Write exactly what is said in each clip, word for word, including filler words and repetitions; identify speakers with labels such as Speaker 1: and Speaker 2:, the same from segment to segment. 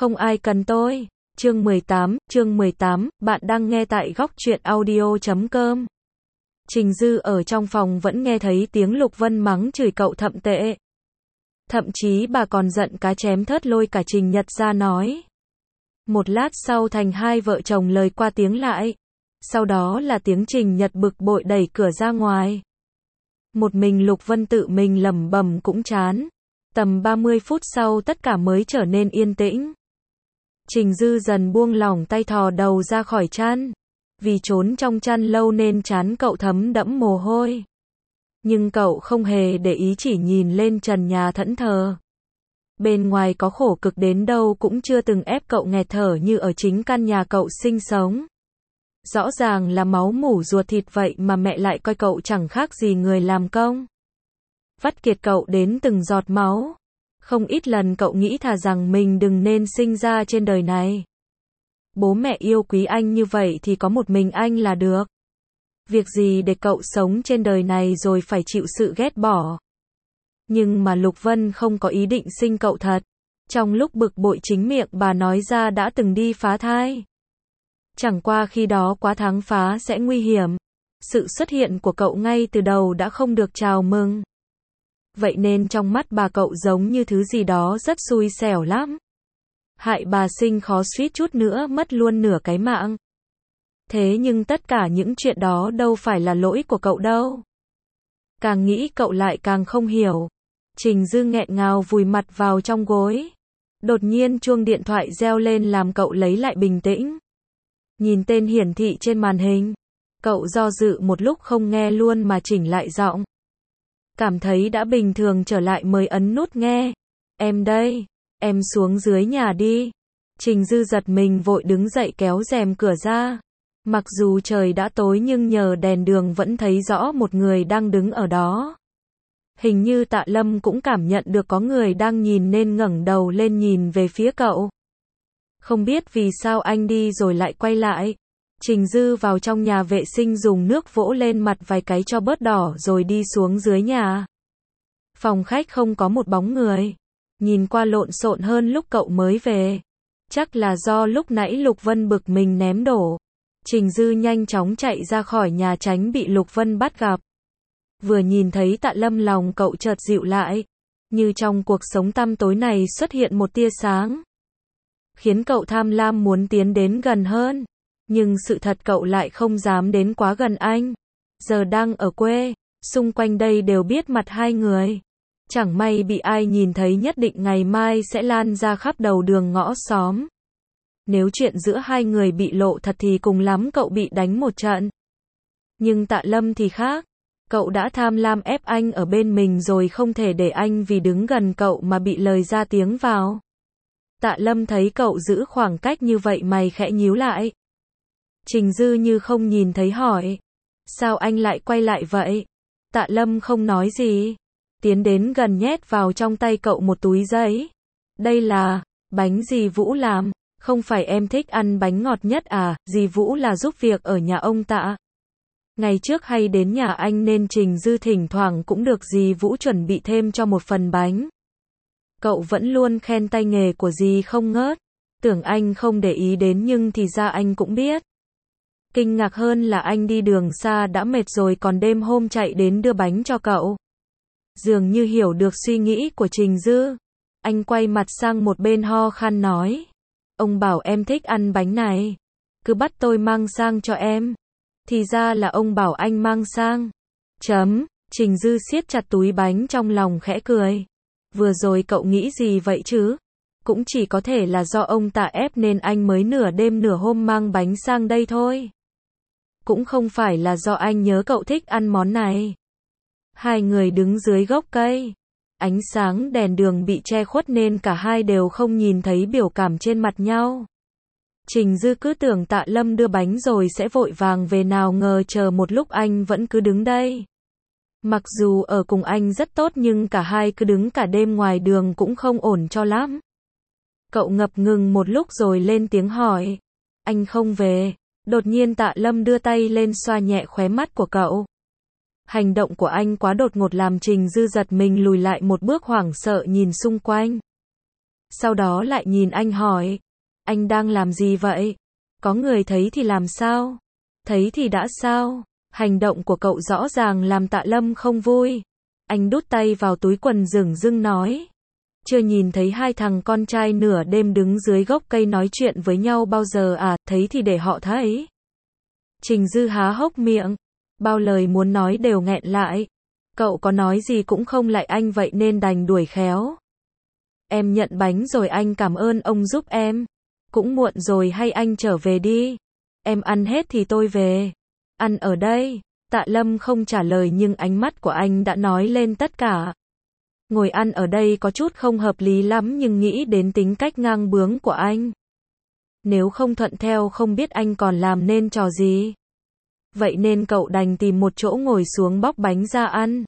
Speaker 1: Không ai cần tôi. Chương mười tám, chương mười tám, bạn đang nghe tại góc truyện audio chấm com. Trình Dư ở trong phòng vẫn nghe thấy tiếng Lục Vân mắng chửi cậu thậm tệ. Thậm chí bà còn giận cá chém thớt lôi cả Trình Nhật ra nói. Một lát sau thành hai vợ chồng lời qua tiếng lại. Sau đó là tiếng Trình Nhật bực bội đẩy cửa ra ngoài. Một mình Lục Vân tự mình lẩm bẩm cũng chán. Tầm ba mươi phút sau tất cả mới trở nên yên tĩnh. Trình Dư dần buông lỏng tay thò đầu ra khỏi chăn. Vì trốn trong chăn lâu nên trán cậu thấm đẫm mồ hôi. Nhưng cậu không hề để ý, chỉ nhìn lên trần nhà thẫn thờ. Bên ngoài có khổ cực đến đâu cũng chưa từng ép cậu nghẹt thở như ở chính căn nhà cậu sinh sống. Rõ ràng là máu mủ ruột thịt vậy mà mẹ lại coi cậu chẳng khác gì người làm công. Vắt kiệt cậu đến từng giọt máu. Không ít lần cậu nghĩ thà rằng mình đừng nên sinh ra trên đời này. Bố mẹ yêu quý anh như vậy thì có một mình anh là được. Việc gì để cậu sống trên đời này rồi phải chịu sự ghét bỏ. Nhưng mà Lục Vân không có ý định sinh cậu thật. Trong lúc bực bội chính miệng bà nói ra đã từng đi phá thai. Chẳng qua khi đó quá tháng phá sẽ nguy hiểm. Sự xuất hiện của cậu ngay từ đầu đã không được chào mừng. Vậy nên trong mắt bà cậu giống như thứ gì đó rất xui xẻo lắm. Hại bà sinh khó suýt chút nữa mất luôn nửa cái mạng. Thế nhưng tất cả những chuyện đó đâu phải là lỗi của cậu đâu. Càng nghĩ cậu lại càng không hiểu. Trình Dư nghẹn ngào vùi mặt vào trong gối. Đột nhiên chuông điện thoại reo lên làm cậu lấy lại bình tĩnh. Nhìn tên hiển thị trên màn hình. Cậu do dự một lúc không nghe luôn mà chỉnh lại giọng. Cảm thấy đã bình thường trở lại mới ấn nút nghe. Em đây, em xuống dưới nhà đi. Trình Dư giật mình vội đứng dậy kéo rèm cửa ra. Mặc dù trời đã tối nhưng nhờ đèn đường vẫn thấy rõ một người đang đứng ở đó. Hình như Tạ Lâm cũng cảm nhận được có người đang nhìn nên ngẩng đầu lên nhìn về phía cậu. Không biết vì sao anh đi rồi lại quay lại. Trình Dư vào trong nhà vệ sinh dùng nước vỗ lên mặt vài cái cho bớt đỏ rồi đi xuống dưới nhà. Phòng khách không có một bóng người. Nhìn qua lộn xộn hơn lúc cậu mới về. Chắc là do lúc nãy Lục Vân bực mình ném đổ. Trình Dư nhanh chóng chạy ra khỏi nhà tránh bị Lục Vân bắt gặp. Vừa nhìn thấy Tạ Lâm lòng cậu chợt dịu lại. Như trong cuộc sống tăm tối này xuất hiện một tia sáng. Khiến cậu tham lam muốn tiến đến gần hơn. Nhưng sự thật cậu lại không dám đến quá gần anh. Giờ đang ở quê, xung quanh đây đều biết mặt hai người. Chẳng may bị ai nhìn thấy nhất định ngày mai sẽ lan ra khắp đầu đường ngõ xóm. Nếu chuyện giữa hai người bị lộ thật thì cùng lắm cậu bị đánh một trận. Nhưng Tạ Lâm thì khác. Cậu đã tham lam ép anh ở bên mình rồi không thể để anh vì đứng gần cậu mà bị lời ra tiếng vào. Tạ Lâm thấy cậu giữ khoảng cách như vậy mày khẽ nhíu lại. Trình Dư như không nhìn thấy hỏi. Sao anh lại quay lại vậy? Tạ Lâm không nói gì. Tiến đến gần nhét vào trong tay cậu một túi giấy. Đây là bánh dì Vũ làm. Không phải em thích ăn bánh ngọt nhất à? Dì Vũ là giúp việc ở nhà ông Tạ. Ngày trước hay đến nhà anh nên Trình Dư thỉnh thoảng cũng được dì Vũ chuẩn bị thêm cho một phần bánh. Cậu vẫn luôn khen tay nghề của dì không ngớt. Tưởng anh không để ý đến nhưng thì ra anh cũng biết. Kinh ngạc hơn là anh đi đường xa đã mệt rồi còn đêm hôm chạy đến đưa bánh cho cậu. Dường như hiểu được suy nghĩ của Trình Dư. Anh quay mặt sang một bên ho khan nói. Ông bảo em thích ăn bánh này. Cứ bắt tôi mang sang cho em. Thì ra là ông bảo anh mang sang. Chấm. Trình Dư siết chặt túi bánh trong lòng khẽ cười. Vừa rồi cậu nghĩ gì vậy chứ? Cũng chỉ có thể là do ông Tạ ép nên anh mới nửa đêm nửa hôm mang bánh sang đây thôi. Cũng không phải là do anh nhớ cậu thích ăn món này. Hai người đứng dưới gốc cây. Ánh sáng đèn đường bị che khuất nên cả hai đều không nhìn thấy biểu cảm trên mặt nhau. Trình Dư cứ tưởng Tạ Lâm đưa bánh rồi sẽ vội vàng về, nào ngờ chờ một lúc anh vẫn cứ đứng đây. Mặc dù ở cùng anh rất tốt nhưng cả hai cứ đứng cả đêm ngoài đường cũng không ổn cho lắm. Cậu ngập ngừng một lúc rồi lên tiếng hỏi. Anh không về. Đột nhiên Tạ Lâm đưa tay lên xoa nhẹ khóe mắt của cậu. Hành động của anh quá đột ngột làm Trình Dư giật mình lùi lại một bước hoảng sợ nhìn xung quanh. Sau đó lại nhìn anh hỏi, anh đang làm gì vậy? Có người thấy thì làm sao? Thấy thì đã sao? Hành động của cậu rõ ràng làm Tạ Lâm không vui. Anh đút tay vào túi quần dửng dưng nói, chưa nhìn thấy hai thằng con trai nửa đêm đứng dưới gốc cây nói chuyện với nhau bao giờ à, thấy thì để họ thấy. Trình Dư há hốc miệng, bao lời muốn nói đều nghẹn lại. Cậu có nói gì cũng không lại anh vậy nên đành đuổi khéo. Em nhận bánh rồi, anh cảm ơn ông giúp em. Cũng muộn rồi, hay anh trở về đi. Em ăn hết thì tôi về. Ăn ở đây. Tạ Lâm không trả lời nhưng ánh mắt của anh đã nói lên tất cả. Ngồi ăn ở đây có chút không hợp lý lắm nhưng nghĩ đến tính cách ngang bướng của anh. Nếu không thuận theo không biết anh còn làm nên trò gì. Vậy nên cậu đành tìm một chỗ ngồi xuống bóc bánh ra ăn.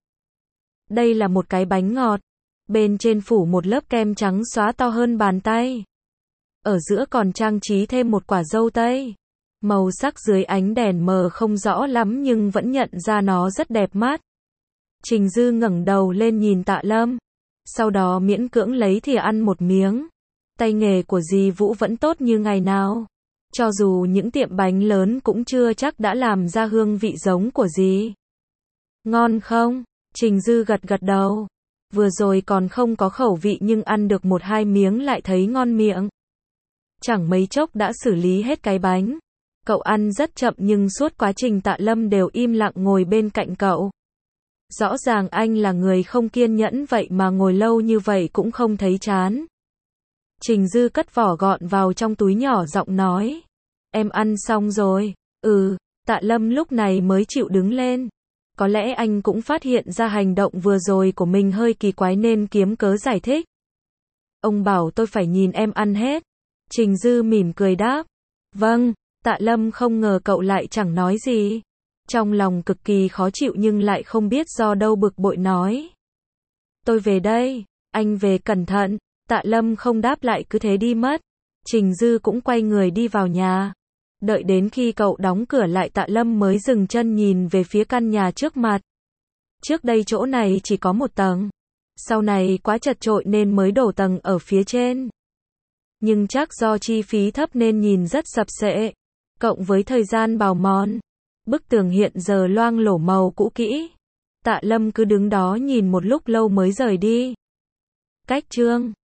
Speaker 1: Đây là một cái bánh ngọt. Bên trên phủ một lớp kem trắng xóa to hơn bàn tay. Ở giữa còn trang trí thêm một quả dâu tây. Màu sắc dưới ánh đèn mờ không rõ lắm nhưng vẫn nhận ra nó rất đẹp mắt. Trình Dư ngẩng đầu lên nhìn Tạ Lâm. Sau đó miễn cưỡng lấy thìa ăn một miếng. Tay nghề của dì Vũ vẫn tốt như ngày nào. Cho dù những tiệm bánh lớn cũng chưa chắc đã làm ra hương vị giống của dì. Ngon không? Trình Dư gật gật đầu. Vừa rồi còn không có khẩu vị nhưng ăn được một hai miếng lại thấy ngon miệng. Chẳng mấy chốc đã xử lý hết cái bánh. Cậu ăn rất chậm nhưng suốt quá trình Tạ Lâm đều im lặng ngồi bên cạnh cậu. Rõ ràng anh là người không kiên nhẫn vậy mà ngồi lâu như vậy cũng không thấy chán. Trình Dư cất vỏ gọn vào trong túi nhỏ giọng nói. Em ăn xong rồi. Ừ, Tạ Lâm lúc này mới chịu đứng lên. Có lẽ anh cũng phát hiện ra hành động vừa rồi của mình hơi kỳ quái nên kiếm cớ giải thích. Ông bảo tôi phải nhìn em ăn hết. Trình Dư mỉm cười đáp. Vâng, Tạ Lâm không ngờ cậu lại chẳng nói gì. Trong lòng cực kỳ khó chịu nhưng lại không biết do đâu bực bội nói. Tôi về đây, anh về cẩn thận. Tạ Lâm không đáp lại cứ thế đi mất. Trình Dư cũng quay người đi vào nhà. Đợi đến khi cậu đóng cửa lại Tạ Lâm mới dừng chân nhìn về phía căn nhà trước mặt. Trước đây chỗ này chỉ có một tầng. Sau này quá chật chội nên mới đổ tầng ở phía trên. Nhưng chắc do chi phí thấp nên nhìn rất sập sệ. Cộng với thời gian bào mòn. Bức tường hiện giờ loang lổ màu cũ kỹ. Tạ Lâm cứ đứng đó nhìn một lúc lâu mới rời đi. Cách chương